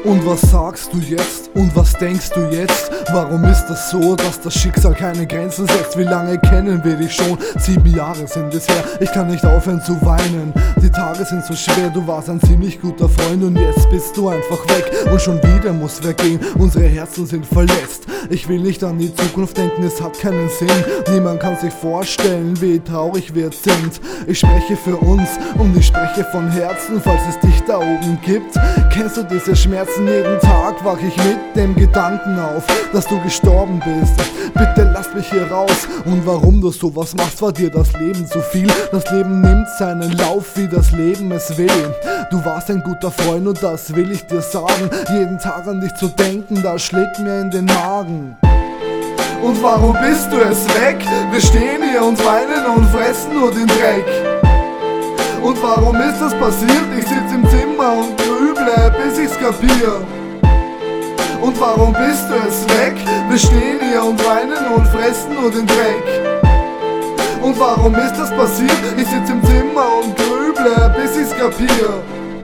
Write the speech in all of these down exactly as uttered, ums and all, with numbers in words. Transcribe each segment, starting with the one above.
Und was sagst du jetzt? Und was denkst du jetzt? Warum ist das so, dass das Schicksal keine Grenzen setzt? Wie lange kennen wir dich schon? Sieben Jahre sind es her, ich kann nicht aufhören zu weinen. Die Tage sind so schwer, du warst ein ziemlich guter Freund und jetzt bist du einfach weg und schon wieder muss wer gehen. Unsere Herzen sind verletzt. Ich will nicht an die Zukunft denken, es hat keinen Sinn. Niemand kann sich vorstellen, wie traurig wir sind. Ich spreche für uns und ich spreche von Herzen, falls es dich da oben gibt. Kennst du diese Schmerzen? Jeden Tag wach ich mit dem Gedanken auf, dass du gestorben bist. Bitte lass mich hier raus. Und warum du sowas machst, war dir das Leben zu viel. Das Leben nimmt seinen Lauf, wie das Leben es will. Du warst ein guter Freund und das will ich dir sagen. Jeden Tag an dich zu denken, das schlägt mir in den Magen. Und warum bist du es weg? Wir stehen hier und weinen und fressen nur den Dreck. Und warum ist das passiert? Ich sitz im Zimmer und grüble, bis ich's kapier. Und warum bist du es weg? Wir stehen hier und weinen und fressen nur den Dreck. Und warum ist das passiert? Ich sitz im Zimmer und grüble, bis ich's kapier.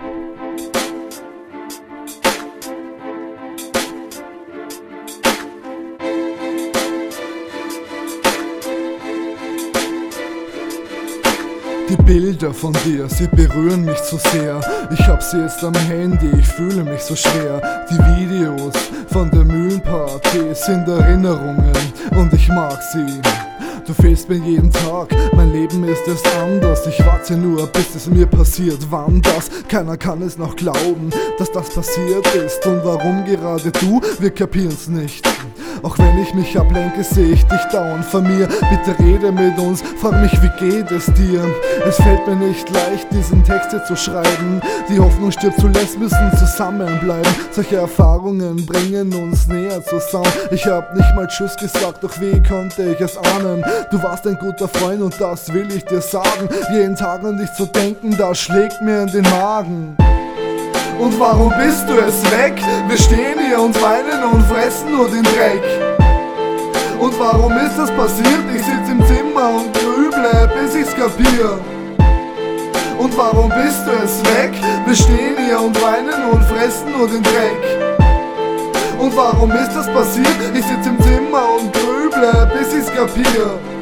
Die Bilder von dir, sie berühren mich zu sehr. Ich hab sie jetzt am Handy, ich fühle mich so schwer. Die Videos von der Mühlenparty sind Erinnerungen und ich mag sie. Du fehlst mir jeden Tag, mein Leben ist erst anders. Ich warte nur, bis es mir passiert. Wann das? Keiner kann es noch glauben, dass das passiert ist. Und warum gerade du? Wir kapieren's nicht. Auch wenn ich mich ablenke, sehe ich dich dauernd vor mir. Bitte rede mit uns, frag mich, wie geht es dir? Es fällt mir nicht leicht, diesen Text hier zu schreiben. Die Hoffnung stirbt zuletzt, müssen zusammenbleiben. Solche Erfahrungen bringen uns näher zusammen. Ich hab nicht mal Tschüss gesagt, doch wie konnte ich es ahnen? Du warst ein guter Freund und das will ich dir sagen. Jeden Tag an dich zu denken, das schlägt mir in den Magen. Und warum bist du es weg? Wir stehen hier und weinen und fressen nur den Dreck. Und warum ist das passiert? Ich sitz im Zimmer und grüble, bis ich's kapier. Und warum bist du es weg? Wir stehen hier und weinen und fressen nur den Dreck. Und warum ist das passiert? Ich sitz im Zimmer und grüble, bis ich's kapier.